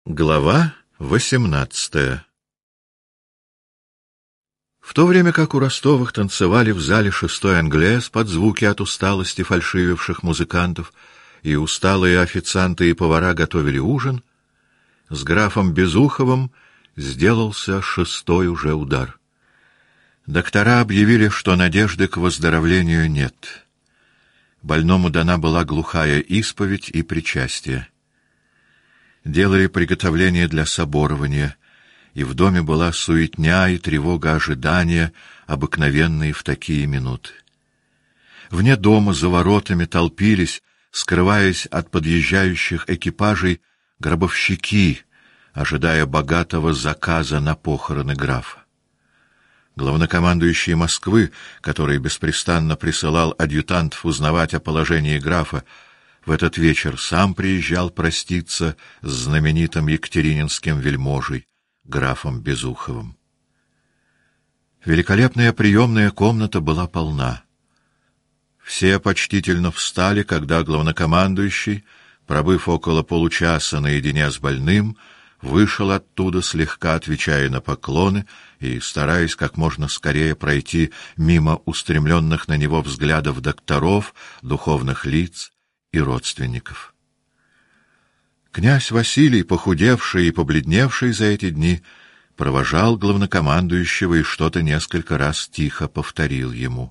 Глава 18. В то время как у Ростовых танцевали в зале шестой англес под звуки от усталости фальшививших музыкантов, и усталые официанты и повара готовили ужин, с графом Безуховым сделался шестой уже удар. Доктора объявили, что надежды к выздоровлению нет. Больному дана была глухая исповедь и причастие. Делали приготовления для соборования, и в доме была суетня и тревога ожидания, обыкновенные в такие минуты. Вне дома за воротами толпились, скрываясь от подъезжающих экипажей, гробовщики, ожидая богатого заказа на похороны графа. Главнокомандующий Москвы, который беспрестанно присылал адъютантов узнавать о положении графа, в этот вечер сам приезжал проститься с знаменитым екатерининским вельможей, графом Безуховым. Великолепная приемная комната была полна. Все почтительно встали, когда главнокомандующий, пробыв около получаса наедине с больным, вышел оттуда, слегка отвечая на поклоны и стараясь как можно скорее пройти мимо устремленных на него взглядов докторов, духовных лиц и родственников. Князь Василий, похудевший и побледневший за эти дни, провожал главнокомандующего и что-то несколько раз тихо повторил ему.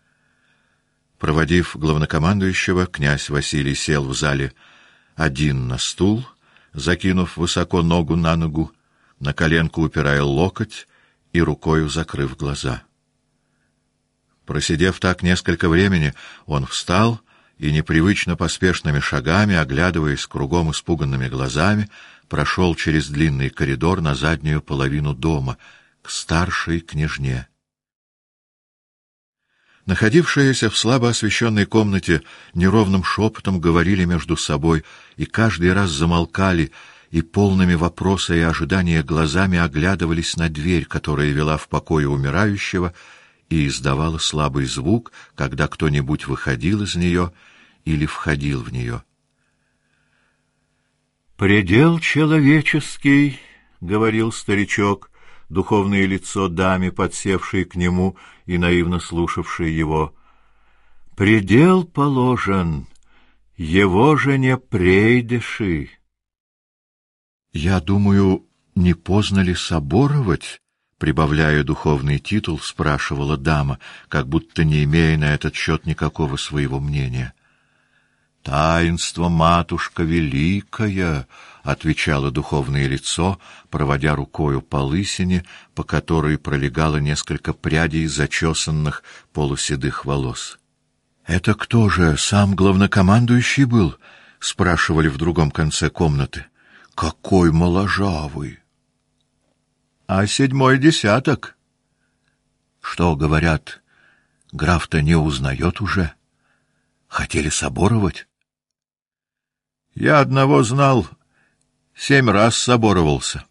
Проводив главнокомандующего, князь Василий сел в зале один на стул, закинув высоко ногу на ногу, на коленку упирая локоть и рукою закрыв глаза. Просидев так несколько времени, он встал и непривычно поспешными шагами, оглядываясь кругом испуганными глазами, прошел через длинный коридор на заднюю половину дома, к старшей княжне. Находившиеся в слабо освещенной комнате неровным шепотом говорили между собой, и каждый раз замолкали, и полными вопроса и ожидания глазами оглядывались на дверь, которая вела в покое умирающего, и издавала слабый звук, когда кто-нибудь выходил из нее или входил в нее. «Предел человеческий, — говорил старичок, духовное лицо даме, подсевшей к нему и наивно слушавшей его, — предел положен, его же не прейдеши». «Я думаю, не поздно ли соборовать?» — прибавляя духовный титул, спрашивала дама, как будто не имея на этот счет никакого своего мнения. «Таинство, матушка, великое!» — отвечало духовное лицо, проводя рукою по лысине, по которой пролегало несколько прядей зачесанных полуседых волос. «Это кто же, сам главнокомандующий был?» — спрашивали в другом конце комнаты. «Какой моложавый!» «А седьмой десяток?» «Что, говорят, граф-то не узнает уже? Хотели соборовать?» «Я одного знал, 7 раз соборовался».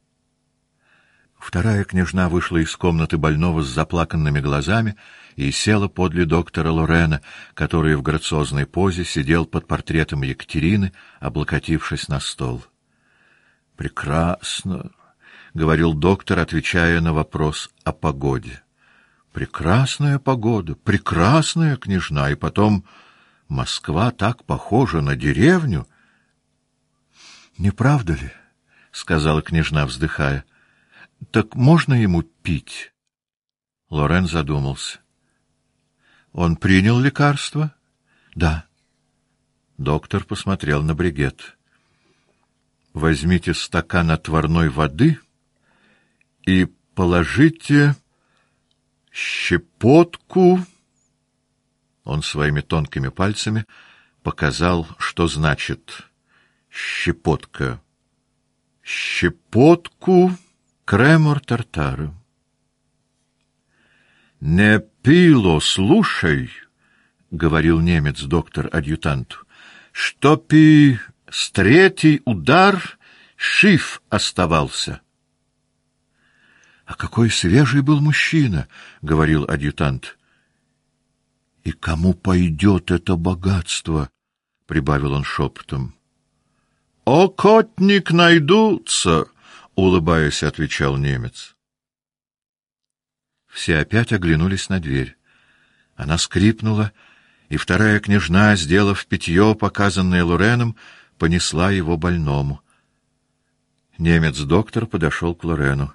Вторая княжна вышла из комнаты больного с заплаканными глазами и села подле доктора Лорена, который в грациозной позе сидел под портретом Екатерины, облокотившись на стол. «Прекрасно», — говорил доктор, отвечая на вопрос о погоде. «Прекрасная погода, прекрасная, княжна, и потом Москва так похожа на деревню». «Не правда ли?» — сказала княжна, вздыхая. «Так можно ему пить?» Лорен задумался. «Он принял лекарство?» «Да». Доктор посмотрел на брегет. «Возьмите стакан отварной воды и положите щепотку...» Он своими тонкими пальцами показал, что значит щепотка. «Щепотку кремор тартара». «Не пило, слушай, — говорил немец доктор-адъютанту, — чтоб и с третий удар жив оставался». «А какой свежий был мужчина, — говорил адъютант. — И кому пойдет это богатство? — прибавил он шепотом. «Окотник найдутся», — улыбаясь, отвечал немец. Все опять оглянулись на дверь. Она скрипнула, и вторая княжна, сделав питье, показанное Лореном, понесла его больному. Немец-доктор подошел к Лорену.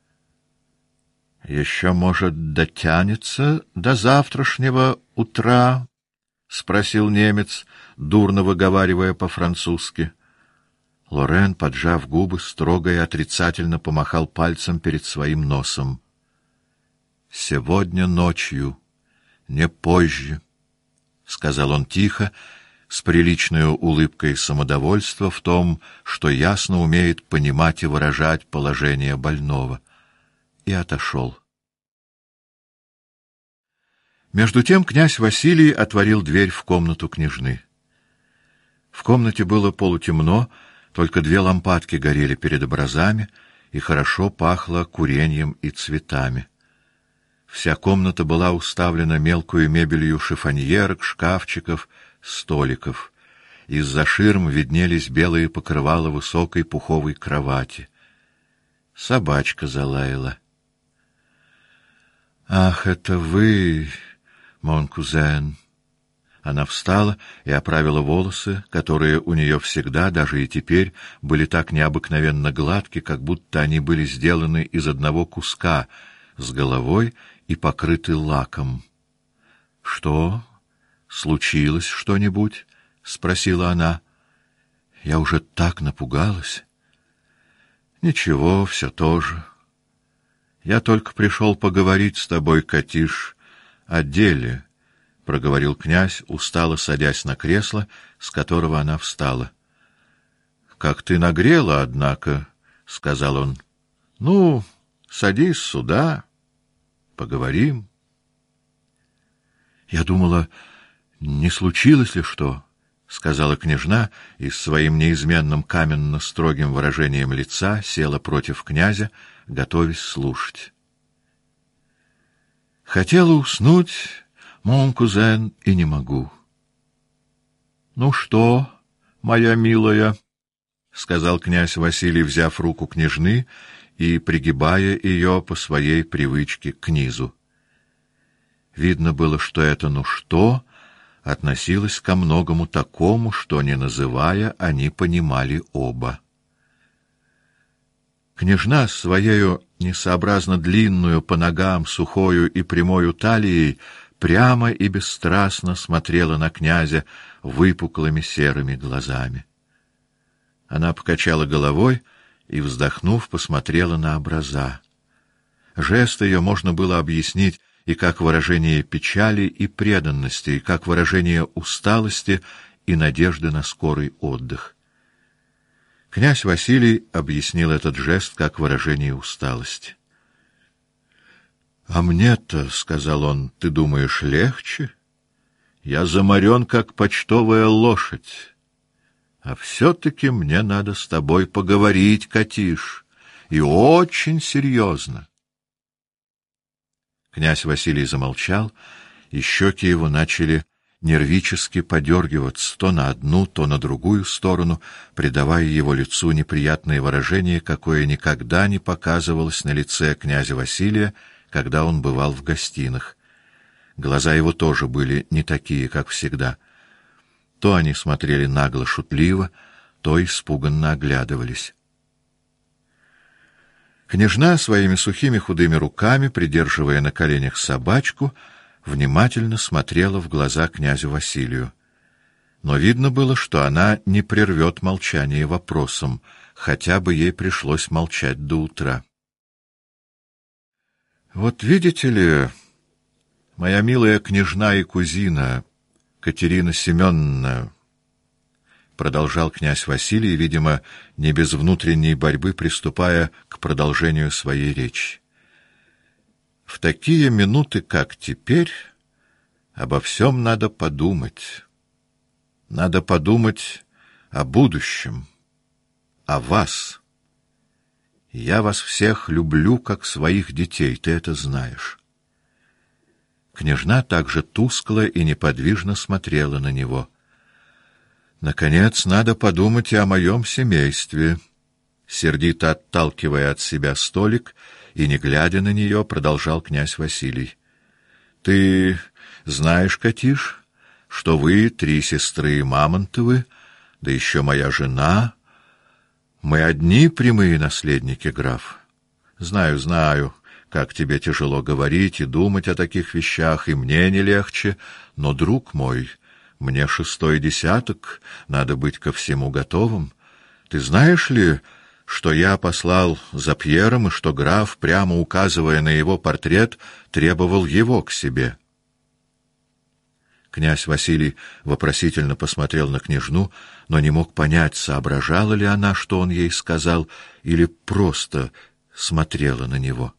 — Еще, может, дотянется до завтрашнего утра? — спросил немец, дурно выговаривая по-французски. Лорен, поджав губы, строго и отрицательно помахал пальцем перед своим носом. — Сегодня ночью, не позже, — сказал он тихо, с приличной улыбкой самодовольства в том, что ясно умеет понимать и выражать положение больного, и отошел. Между тем князь Василий отворил дверь в комнату княжны. В комнате было полутемно, только две лампадки горели перед образами, и хорошо пахло куреньем и цветами. Вся комната была уставлена мелкою мебелью шифоньерок, шкафчиков, столиков. Из-за ширм виднелись белые покрывала высокой пуховой кровати. Собачка залаяла. — Ах, это вы, мон кузен! Она встала и оправила волосы, которые у нее всегда, даже и теперь, были так необыкновенно гладки, как будто они были сделаны из одного куска, с головой и покрыты лаком. — Что? Случилось что-нибудь? — спросила она. — Я уже так напугалась. — Ничего, все то же. Я только пришел поговорить с тобой, Катиш, о деле, — проговорил князь, устало садясь на кресло, с которого она встала. — Как ты нагрела, однако, — сказал он. — Ну, садись сюда, поговорим. — Я думала, не случилось ли что? — сказала княжна и с своим неизменным каменно-строгим выражением лица села против князя, готовясь слушать. Хотела уснуть, мон кузен, и не могу. — Ну что, моя милая? — сказал князь Василий, взяв руку княжны и пригибая ее по своей привычке к низу. Видно было, что это «ну что» относилось ко многому такому, что, не называя, они понимали оба. Княжна с своею несообразно длинную по ногам сухою и прямою талией прямо и бесстрастно смотрела на князя выпуклыми серыми глазами. Она покачала головой и, вздохнув, посмотрела на образа. Жест ее можно было объяснить и как выражение печали и преданности, и как выражение усталости и надежды на скорый отдых. Князь Василий объяснил этот жест как выражение усталости. — А мне-то, — сказал он, — ты думаешь, легче? Я заморен, как почтовая лошадь. А все-таки мне надо с тобой поговорить, Катиш, и очень серьезно. Князь Василий замолчал, и щеки его начали нервически подергиваться то на одну, то на другую сторону, придавая его лицу неприятное выражение, какое никогда не показывалось на лице князя Василия, когда он бывал в гостинах. Глаза его тоже были не такие, как всегда. То они смотрели нагло-шутливо, то испуганно оглядывались. Княжна своими сухими худыми руками, придерживая на коленях собачку, внимательно смотрела в глаза князю Василию. Но видно было, что она не прервет молчание вопросом, хотя бы ей пришлось молчать до утра. — Вот видите ли, моя милая княжна и кузина Катерина Семеновна, — продолжал князь Василий, видимо, не без внутренней борьбы приступая к продолжению своей речи. В такие минуты, как теперь, обо всем надо подумать. Надо подумать о будущем, о вас. Я вас всех люблю, как своих детей, ты это знаешь. Княжна также тускло и неподвижно смотрела на него. Наконец, надо подумать и о моем семействе. Сердито отталкивая от себя столик и не глядя на нее, продолжал князь Василий. Ты знаешь, Катиш, что вы 3 сестры Мамонтовы, да еще моя жена. Мы одни прямые наследники, граф. Знаю, как тебе тяжело говорить и думать о таких вещах, и мне не легче, но, друг мой, мне 6-й десяток, надо быть ко всему готовым. Ты знаешь ли, что я послал за Пьером, и что граф, прямо указывая на его портрет, требовал его к себе? Князь Василий вопросительно посмотрел на княжну, но не мог понять, соображала ли она, что он ей сказал, или просто смотрела на него.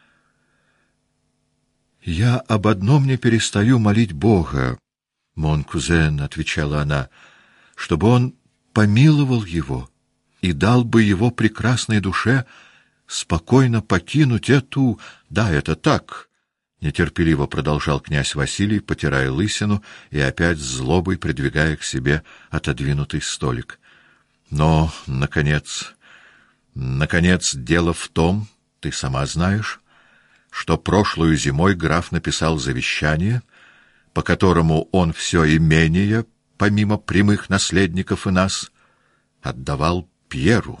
«Я об одном не перестаю молить Бога, мон кузен», — отвечала она, — «чтобы он помиловал его и дал бы его прекрасной душе спокойно покинуть эту... Да, это так». Нетерпеливо продолжал князь Василий, потирая лысину и опять с злобой придвигая к себе отодвинутый столик. Но, наконец, дело в том, ты сама знаешь, что прошлую зимой граф написал завещание, по которому он все имение, помимо прямых наследников и нас, отдавал Пьеру.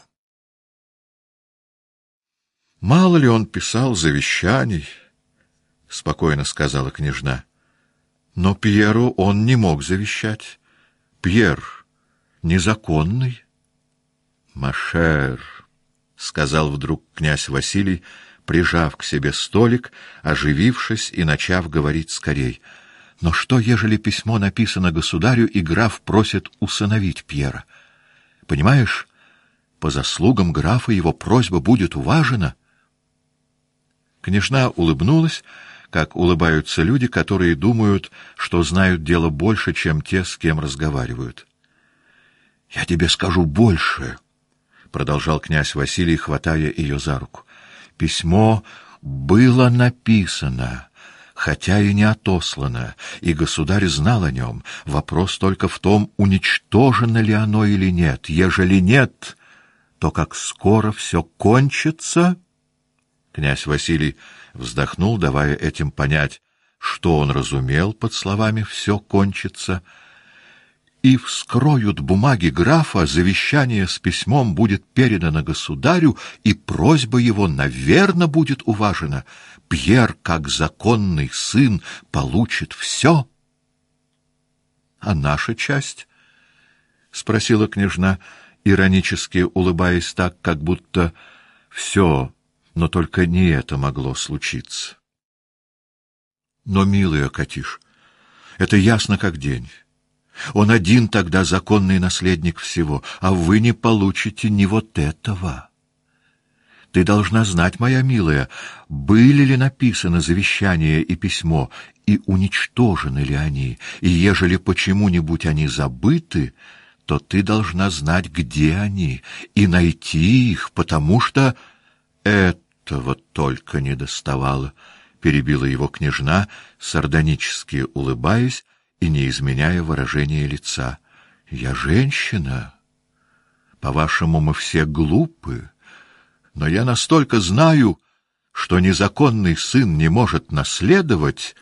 Мало ли он писал завещаний, — спокойно сказала княжна. Но Пьеру он не мог завещать. Пьер незаконный. Машер, — сказал вдруг князь Василий, прижав к себе столик, оживившись и начав говорить скорей. Но что, ежели письмо написано государю, и граф просит усыновить Пьера? Понимаешь, по заслугам графа его просьба будет уважена. Княжна улыбнулась, как улыбаются люди, которые думают, что знают дело больше, чем те, с кем разговаривают. — Я тебе скажу больше, — продолжал князь Василий, хватая ее за руку. — Письмо было написано, хотя и не отослано, и государь знал о нем. Вопрос только в том, уничтожено ли оно или нет. Ежели нет, то как скоро все кончится... Князь Василий вздохнул, давая этим понять, что он разумел под словами «все кончится». И вскроют бумаги графа, завещание с письмом будет передано государю, и просьба его, наверно, будет уважена. Пьер, как законный сын, получит все. — А наша часть? — спросила княжна, иронически улыбаясь так, как будто все... Но только не это могло случиться. Но, милая Катиш, это ясно как день. Он один тогда законный наследник всего, а вы не получите ни вот этого. Ты должна знать, моя милая, были ли написаны завещание и письмо, и уничтожены ли они, и ежели почему-нибудь они забыты, то ты должна знать, где они, и найти их, потому что... Этого только не доставало, — перебила его княжна, сардонически улыбаясь и не изменяя выражения лица. — Я женщина. По-вашему, мы все глупы, но я настолько знаю, что незаконный сын не может наследовать,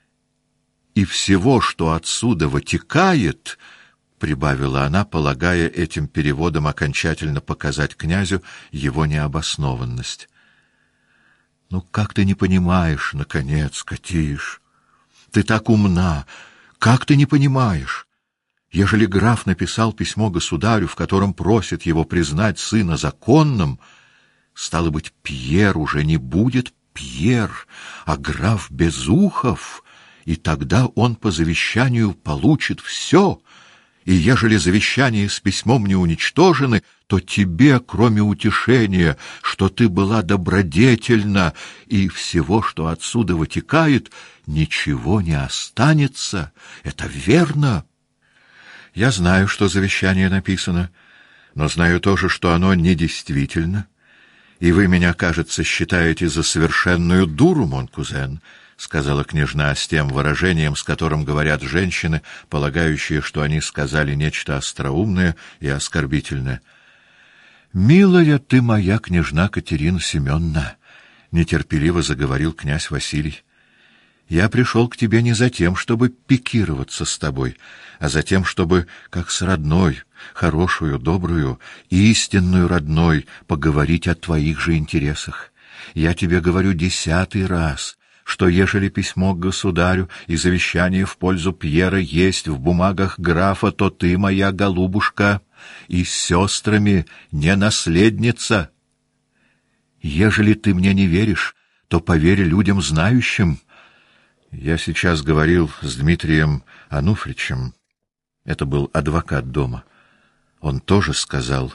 и всего, что отсюда вытекает, — прибавила она, полагая этим переводом окончательно показать князю его необоснованность. Ну, как ты не понимаешь, наконец, Катиш? Ты так умна. Как ты не понимаешь? Ежели граф написал письмо государю, в котором просит его признать сына законным, стало быть, Пьер уже не будет Пьер, а граф Безухов, и тогда он по завещанию получит все. И ежели завещание с письмом не уничтожены, то тебе, кроме утешения, что ты была добродетельна, и всего, что отсюда вытекает, ничего не останется. Это верно. Я знаю, что завещание написано, но знаю тоже, что оно недействительно. И вы меня, кажется, считаете за совершенную дуру, мон кузен, — — сказала княжна с тем выражением, с которым говорят женщины, полагающие, что они сказали нечто остроумное и оскорбительное. — Милая ты моя княжна Катерина Семеновна, — нетерпеливо заговорил князь Василий. — Я пришел к тебе не за тем, чтобы пикироваться с тобой, а за тем, чтобы, как с родной, хорошую, добрую, истинную родной, поговорить о твоих же интересах. Я тебе говорю 10-й раз, что ежели письмо к государю и завещание в пользу Пьера есть в бумагах графа, то ты, моя голубушка, и с сестрами не наследница. Ежели ты мне не веришь, то поверь людям знающим. Я сейчас говорил с Дмитрием Ануфричем. Это был адвокат дома. Он тоже сказал.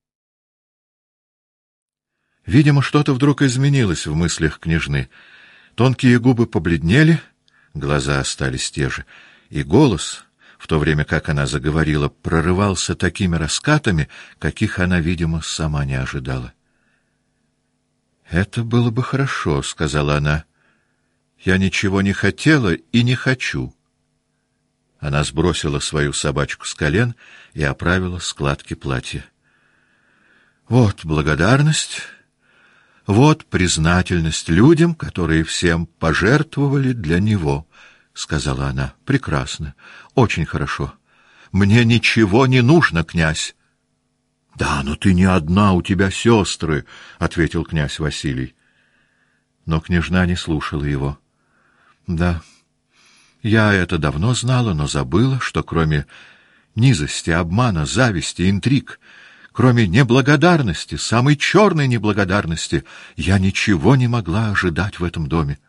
Видимо, что-то вдруг изменилось в мыслях княжны. Тонкие губы побледнели, глаза остались те же, и голос, в то время как она заговорила, прорывался такими раскатами, каких она, видимо, сама не ожидала. «Это было бы хорошо», — сказала она. «Я ничего не хотела и не хочу». Она сбросила свою собачку с колен и оправила складки платья. «Вот благодарность, вот признательность людям, которые всем пожертвовали для него», — сказала она. «Прекрасно, очень хорошо. Мне ничего не нужно, князь». «Да, но ты не одна, у тебя сестры», — ответил князь Василий. Но княжна не слушала его. «Да, я это давно знала, но забыла, что кроме низости, обмана, зависти, интриг, кроме неблагодарности, самой черной неблагодарности, я ничего не могла ожидать в этом доме».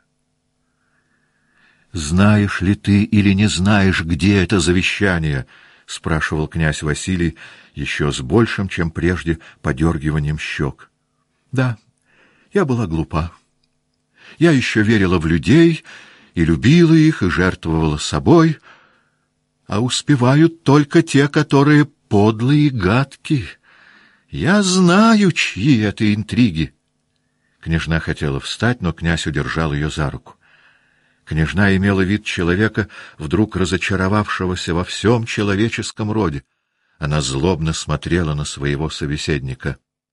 «Знаешь ли ты или не знаешь, где это завещание?» — спрашивал князь Василий еще с большим, чем прежде, подергиванием щек. «Да, я была глупа. Я еще верила в людей и любила их, и жертвовала собой, а успевают только те, которые подлые и гадки. Я знаю, чьи это интриги». Княжна хотела встать, но князь удержал ее за руку. Княжна имела вид человека, вдруг разочаровавшегося во всем человеческом роде. Она злобно смотрела на своего собеседника.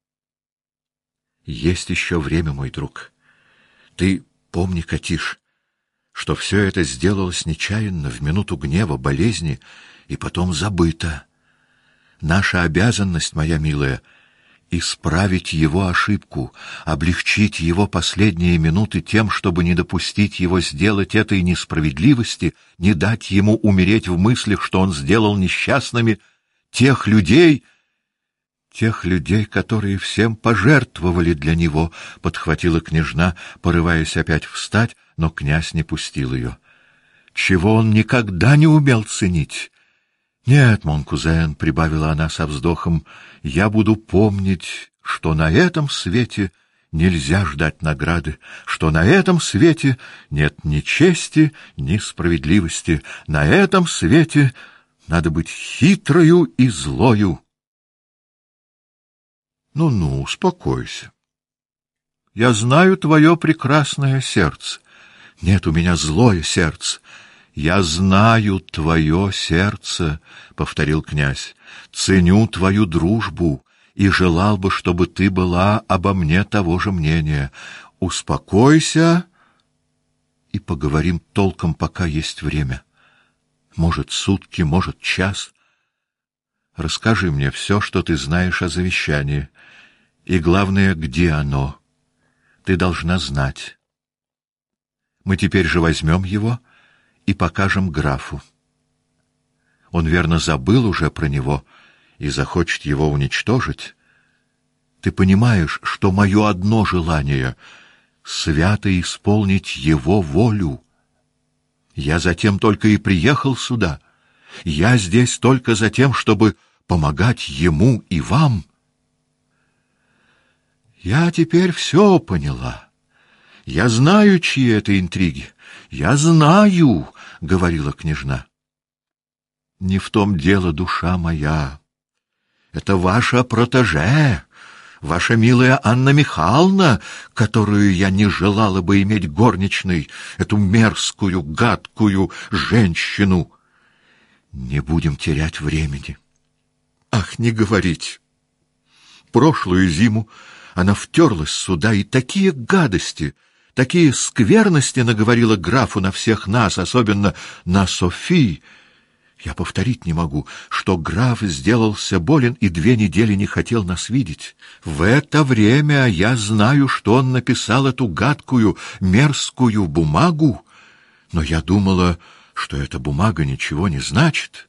«Есть еще время, мой друг. Ты помни, Катиш, что все это сделалось нечаянно, в минуту гнева, болезни, и потом забыто. Наша обязанность, моя милая, исправить его ошибку, облегчить его последние минуты тем, чтобы не допустить его сделать этой несправедливости, не дать ему умереть в мыслях, что он сделал несчастными тех людей, которые всем пожертвовали для него, — подхватила княжна, порываясь опять встать, но князь не пустил ее. Чего он никогда не умел ценить. «Нет, мон кузен», — прибавила она со вздохом, — «я буду помнить, что на этом свете нельзя ждать награды, что на этом свете нет ни чести, ни справедливости, на этом свете надо быть хитрою и злою». «Ну-ну, успокойся. Я знаю твое прекрасное сердце. Нет, у меня злое сердце. «Я знаю твое сердце», — повторил князь, — «ценю твою дружбу и желал бы, чтобы ты была обо мне того же мнения. Успокойся и поговорим толком, пока есть время. Может, сутки, может, час. Расскажи мне все, что ты знаешь о завещании, и, главное, где оно. Ты должна знать. Мы теперь же возьмем его и покажем графу. Он, верно, забыл уже про него и захочет его уничтожить. Ты понимаешь, что мое одно желание — свято исполнить его волю. Я затем только и приехал сюда. Я здесь только за тем, чтобы помогать ему и вам. Я теперь все поняла. Я знаю, чьи это интриги. Я знаю, — говорила княжна. Не в том дело, душа моя. Это ваша протеже, Ваша милая Анна Михайловна, которую я не желала бы иметь горничной, эту мерзкую, гадкую женщину. Не будем терять времени. Ах, не говорить. Прошлую зиму она втерлась сюда, и такие гадости, такие скверности наговорила графу на всех нас, особенно на Софи. Я повторить не могу, что граф сделался болен и 2 недели не хотел нас видеть. В это время я знаю, что он написал эту гадкую, мерзкую бумагу, но я думала, что эта бумага ничего не значит.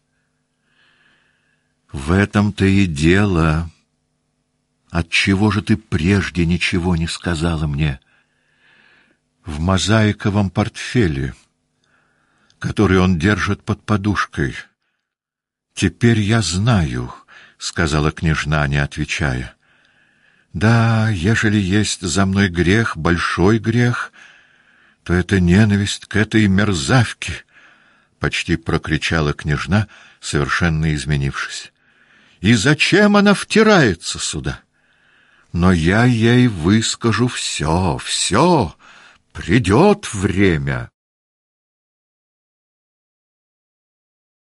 В этом-то и дело. Отчего же ты прежде ничего не сказала мне? В мозаиковом портфеле, который он держит под подушкой. Теперь я знаю, — сказала княжна, не отвечая. Да, ежели есть за мной грех, большой грех, то это ненависть к этой мерзавке, — почти прокричала княжна, совершенно изменившись. И зачем она втирается сюда? Но я ей выскажу все, придет время.